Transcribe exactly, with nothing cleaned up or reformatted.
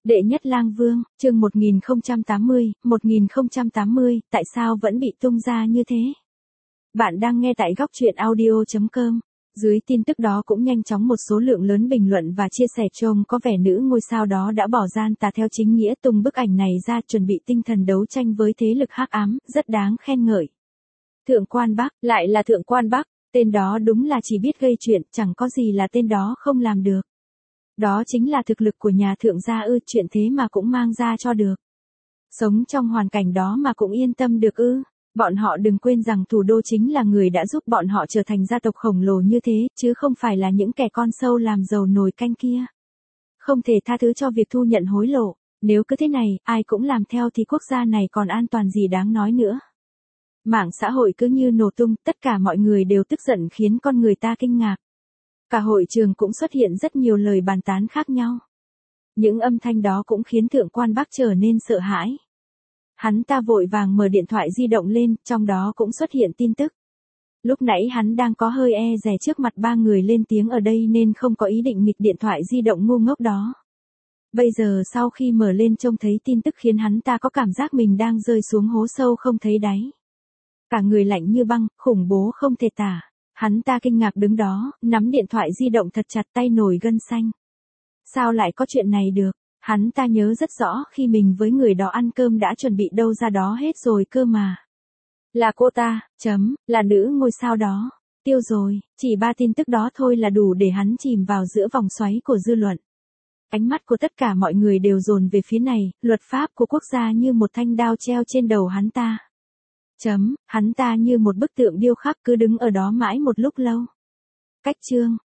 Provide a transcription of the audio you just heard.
Đệ nhất lang vương, chương một nghìn không trăm tám mươi, một nghìn không trăm tám mươi, tại sao vẫn bị tung ra như thế? Bạn đang nghe tại góc truyện audio chấm com. Dưới tin tức đó cũng nhanh chóng một số lượng lớn bình luận và chia sẻ trông có vẻ nữ ngôi sao đó đã bỏ gian tà theo chính nghĩa tung bức ảnh này ra chuẩn bị tinh thần đấu tranh với thế lực hắc ám, rất đáng khen ngợi. Thượng quan Bắc, lại là Thượng quan Bắc, tên đó đúng là chỉ biết gây chuyện, chẳng có gì là tên đó không làm được. Đó chính là thực lực của nhà thượng gia ư, chuyện thế mà cũng mang ra cho được. Sống trong hoàn cảnh đó mà cũng yên tâm được ư. Bọn họ đừng quên rằng thủ đô chính là người đã giúp bọn họ trở thành gia tộc khổng lồ như thế, chứ không phải là những kẻ con sâu làm giàu nồi canh kia. Không thể tha thứ cho việc thu nhận hối lộ, nếu cứ thế này, ai cũng làm theo thì quốc gia này còn an toàn gì đáng nói nữa. Mạng xã hội cứ như nổ tung, tất cả mọi người đều tức giận khiến con người ta kinh ngạc. Cả hội trường cũng xuất hiện rất nhiều lời bàn tán khác nhau. Những âm thanh đó cũng khiến Thượng quan Bắc trở nên sợ hãi. Hắn ta vội vàng mở điện thoại di động lên, trong đó cũng xuất hiện tin tức. Lúc nãy hắn đang có hơi e dè trước mặt ba người lên tiếng ở đây nên không có ý định nghịch điện thoại di động ngu ngốc đó. Bây giờ sau khi mở lên trông thấy tin tức khiến hắn ta có cảm giác mình đang rơi xuống hố sâu không thấy đáy. Cả người lạnh như băng, khủng bố không thể tả. Hắn ta kinh ngạc đứng đó, nắm điện thoại di động thật chặt, tay nổi gân xanh. Sao lại có chuyện này được? Hắn ta nhớ rất rõ khi mình với người đó ăn cơm đã chuẩn bị đâu ra đó hết rồi cơ mà. Là cô ta, chấm, là nữ ngôi sao đó. Tiêu rồi, chỉ ba tin tức đó thôi là đủ để hắn chìm vào giữa vòng xoáy của dư luận. Ánh mắt của tất cả mọi người đều dồn về phía này, luật pháp của quốc gia như một thanh đao treo trên đầu hắn ta. Chấm, hắn ta như một bức tượng điêu khắc cứ đứng ở đó mãi một lúc lâu. Cách chương,